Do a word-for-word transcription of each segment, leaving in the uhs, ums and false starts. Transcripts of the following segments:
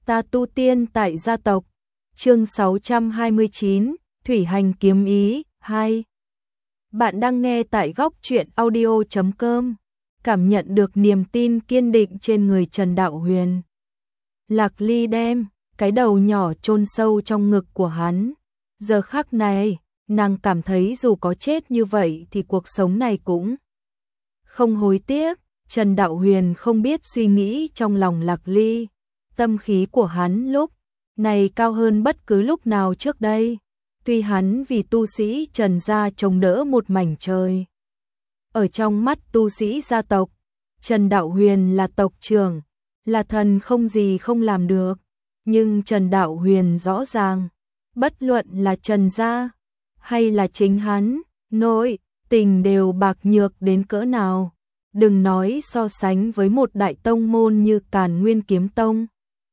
Ta tu tiên tại gia tộc. Chương sáu trăm hai mươi chín, Thủy hành kiếm ý hai. Bạn đang nghe tại góc truyện audio chấm com. Cảm nhận được niềm tin kiên định trên người Trần Đạo Huyền. Lạc Ly đem cái đầu nhỏ chôn sâu trong ngực của hắn. Giờ khắc này, nàng cảm thấy dù có chết như vậy thì cuộc sống này cũng không hối tiếc. Trần Đạo Huyền không biết suy nghĩ trong lòng Lạc Ly. Tâm khí của hắn lúc này cao hơn bất cứ lúc nào trước đây. Tuy hắn vì tu sĩ Trần gia chống đỡ một mảnh trời. Ở trong mắt tu sĩ gia tộc, Trần Đạo Huyền là tộc trưởng, là thần không gì không làm được. Nhưng Trần Đạo Huyền rõ ràng, bất luận là Trần gia hay là chính hắn, nội tình đều bạc nhược đến cỡ nào. Đừng nói so sánh với một đại tông môn như Càn Nguyên Kiếm Tông.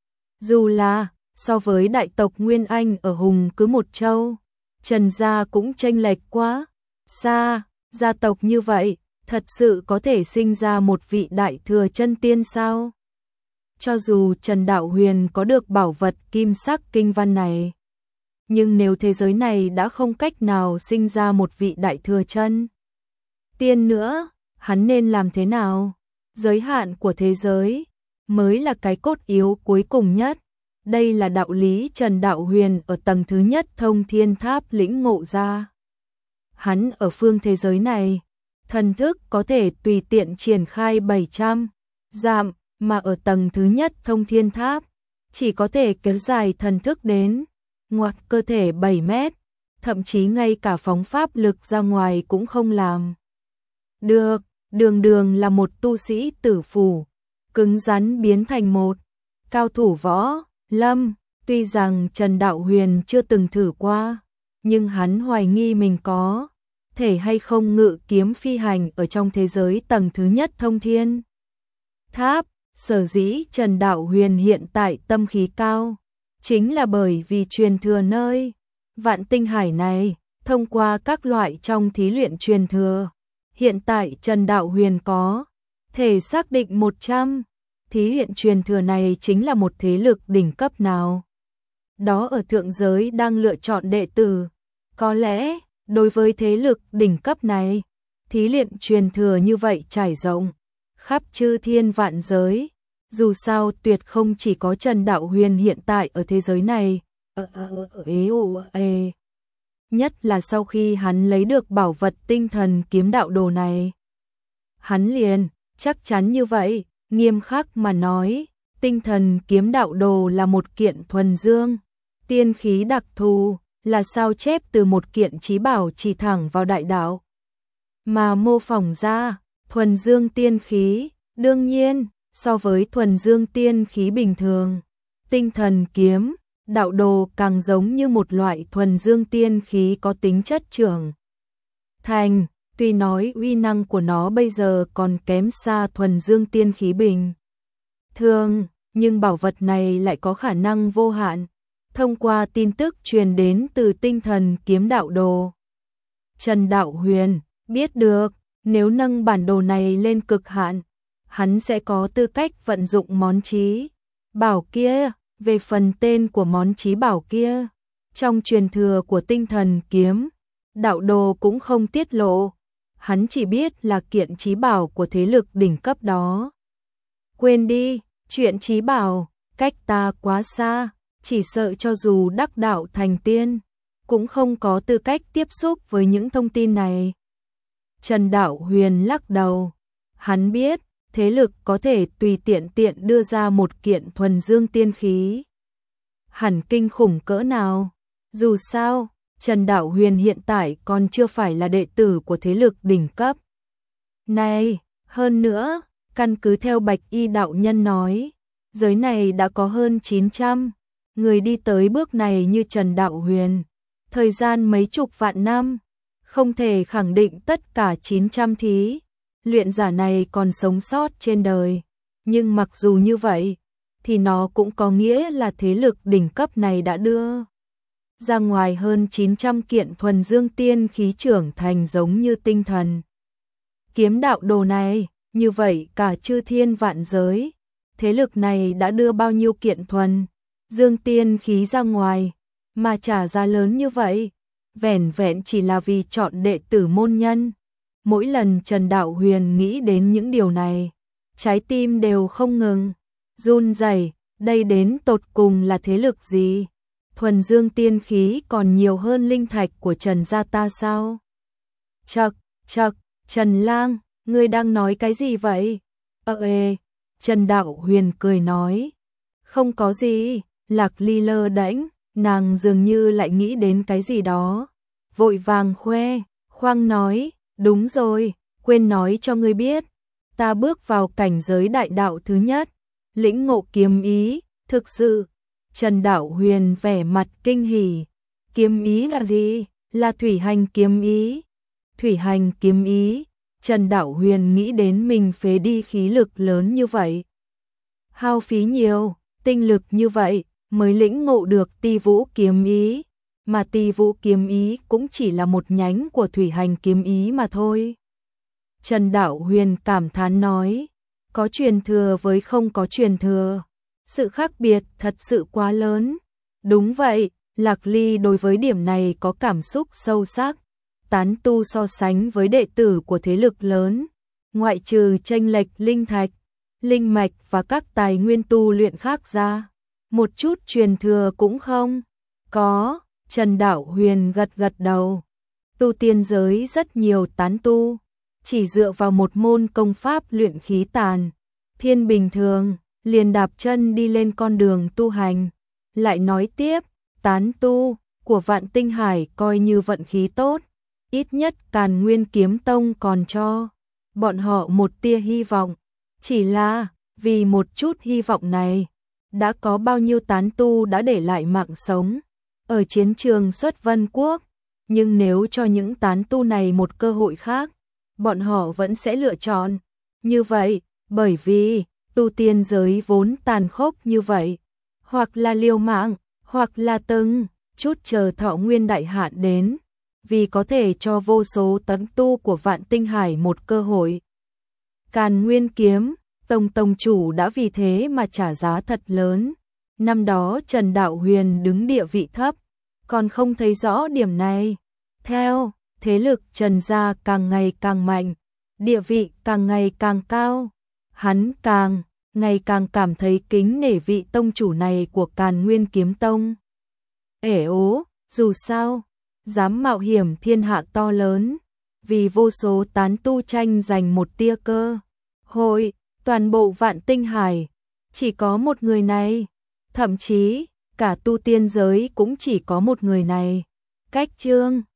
Dù là so với đại tộc Nguyên Anh ở Hùng cứ một châu, Trần gia cũng chênh lệch quá xa. Gia tộc như vậy, thật sự có thể sinh ra một vị đại thừa chân tiên sao? Cho dù Trần Đạo Huyền có được bảo vật kim sắc kinh văn này, nhưng nếu thế giới này đã không cách nào sinh ra một vị đại thừa chân tiên nữa, hắn nên làm thế nào? Giới hạn của thế giới mới là cái cốt yếu cuối cùng nhất. Đây là đạo lý Trần Đạo Huyền ở tầng thứ nhất Thông Thiên Tháp lĩnh ngộ ra. Hắn ở phương thế giới này, thần thức có thể tùy tiện triển khai bảy trăm dặm, mà ở tầng thứ nhất Thông Thiên Tháp chỉ có thể kéo dài thần thức đến ngoặt cơ thể bảy mét, thậm chí ngay cả phóng pháp lực ra ngoài cũng không làm được. Đường đường là một tu sĩ tử phủ, cứng rắn biến thành một cao thủ võ lâm. Tuy rằng Trần Đạo Huyền chưa từng thử qua, nhưng hắn hoài nghi mình có thể hay không ngự kiếm phi hành ở trong thế giới tầng thứ nhất Thông Thiên Tháp. Sở dĩ Trần Đạo Huyền hiện tại tâm khí cao, chính là bởi vì truyền thừa nơi Vạn Tinh Hải này, thông qua các loại trong thí luyện truyền thừa. Hiện tại Trần Đạo Huyền có thể xác định một trăm thí luyện truyền thừa này chính là một thế lực đỉnh cấp nào đó ở thượng giới đang lựa chọn đệ tử. Có lẽ, đối với thế lực đỉnh cấp này, thí luyện truyền thừa như vậy trải rộng khắp chư thiên vạn giới. Dù sao tuyệt không chỉ có Trần Đạo Huyền hiện tại ở thế giới này. Ờ, ờ, ờ, ế, ồ, ê. Nhất là sau khi hắn lấy được bảo vật tinh thần kiếm đạo đồ này. Hắn liền, chắc chắn như vậy, nghiêm khắc mà nói, tinh thần kiếm đạo đồ là một kiện thuần dương tiên khí đặc thù, là sao chép từ một kiện chí bảo chỉ thẳng vào đại đạo mà mô phỏng ra. Thuần dương tiên khí, đương nhiên, so với thuần dương tiên khí bình thường, tinh thần kiếm đạo đồ càng giống như một loại thuần dương tiên khí có tính chất trưởng thành. Tuy nói uy năng của nó bây giờ còn kém xa thuần dương tiên khí bình thường, nhưng bảo vật này lại có khả năng vô hạn. Thông qua tin tức truyền đến từ tinh thần kiếm đạo đồ, Trần Đạo Huyền biết được, nếu nâng bản đồ này lên cực hạn, hắn sẽ có tư cách vận dụng món chí bảo kia. Về phần tên của món chí bảo kia, trong truyền thừa của tinh thần kiếm đạo đồ cũng không tiết lộ. Hắn chỉ biết là kiện chí bảo của thế lực đỉnh cấp đó. Quên đi, chuyện chí bảo cách ta quá xa, chỉ sợ cho dù đắc đạo thành tiên, cũng không có tư cách tiếp xúc với những thông tin này. Trần Đạo Huyền lắc đầu. Hắn biết, thế lực có thể tùy tiện tiện đưa ra một kiện thuần dương tiên khí hẳn kinh khủng cỡ nào. Dù sao, Trần Đạo Huyền hiện tại còn chưa phải là đệ tử của thế lực đỉnh cấp này. Hơn nữa, căn cứ theo Bạch Y đạo nhân nói, giới này đã có hơn chín trăm người đi tới bước này như Trần Đạo Huyền. Thời gian mấy chục vạn năm, không thể khẳng định tất cả chín trăm thí luyện giả này còn sống sót trên đời. Nhưng mặc dù như vậy, thì nó cũng có nghĩa là thế lực đỉnh cấp này đã đưa ra ngoài hơn chín trăm kiện thuần dương tiên khí trưởng thành giống như tinh thần kiếm đạo đồ này. Như vậy cả chư thiên vạn giới, thế lực này đã đưa bao nhiêu kiện thuần dương tiên khí ra ngoài, mà trả giá lớn như vậy, vẻn vẹn chỉ là vì chọn đệ tử môn nhân. Mỗi lần Trần Đạo Huyền nghĩ đến những điều này, trái tim đều không ngừng run rẩy, đây đến tột cùng là thế lực gì? Thuần dương tiên khí còn nhiều hơn linh thạch của Trần gia ta sao? Chậc, chậc, Trần Lang, ngươi đang nói cái gì vậy? Ơ ê, Trần Đạo Huyền cười nói, không có gì. Lạc Ly lơ đễnh, nàng dường như lại nghĩ đến cái gì đó, vội vàng khoe, khoang nói, đúng rồi, quên nói cho ngươi biết, ta bước vào cảnh giới đại đạo thứ nhất, lĩnh ngộ kiếm ý, thực sự. Trần Đạo Huyền vẻ mặt kinh hỉ, kiếm ý là gì? Là thủy hành kiếm ý. Thủy hành kiếm ý, Trần Đạo Huyền nghĩ đến mình phế đi khí lực lớn như vậy, hao phí nhiều tinh lực như vậy mới lĩnh ngộ được Ti Vũ kiếm ý, mà Ti Vũ kiếm ý cũng chỉ là một nhánh của thủy hành kiếm ý mà thôi. Trần Đạo Huyền cảm thán nói, có truyền thừa với không có truyền thừa, sự khác biệt thật sự quá lớn. Đúng vậy, Lạc Ly đối với điểm này có cảm xúc sâu sắc. Tán tu so sánh với đệ tử của thế lực lớn, ngoại trừ chênh lệch linh thạch, linh mạch và các tài nguyên tu luyện khác ra, một chút truyền thừa cũng không có. Trần Đạo Huyền gật gật đầu. Tu tiên giới rất nhiều tán tu, chỉ dựa vào một môn công pháp luyện khí tàn thiên bình thường, liền đạp chân đi lên con đường tu hành. Lại nói tiếp, tán tu của Vạn Tinh Hải coi như vận khí tốt, ít nhất Càn Nguyên Kiếm Tông còn cho bọn họ một tia hy vọng. Chỉ là, vì một chút hy vọng này, đã có bao nhiêu tán tu đã để lại mạng sống ở chiến trường Xuất Vân Quốc, nhưng nếu cho những tán tu này một cơ hội khác, bọn họ vẫn sẽ lựa chọn như vậy, bởi vì tu tiên giới vốn tàn khốc như vậy, hoặc là liều mạng, hoặc là từng chút chờ thọ nguyên đại hạn đến, vì có thể cho vô số tán tu của Vạn Tinh Hải một cơ hội. Càn Nguyên Kiếm Tông tông chủ đã vì thế mà trả giá thật lớn. Năm đó Trần Đạo Huyền đứng địa vị thấp, còn không thấy rõ điểm này. Theo thế lực Trần gia càng ngày càng mạnh, địa vị càng ngày càng cao, hắn càng ngày càng cảm thấy kính nể vị tông chủ này của Càn Nguyên Kiếm Tông. Ể ố, dù sao, dám mạo hiểm thiên hạ to lớn, vì vô số tán tu tranh giành một tia cơ hội, toàn bộ Vạn Tinh Hải chỉ có một người này, thậm chí cả tu tiên giới cũng chỉ có một người này. Cách chương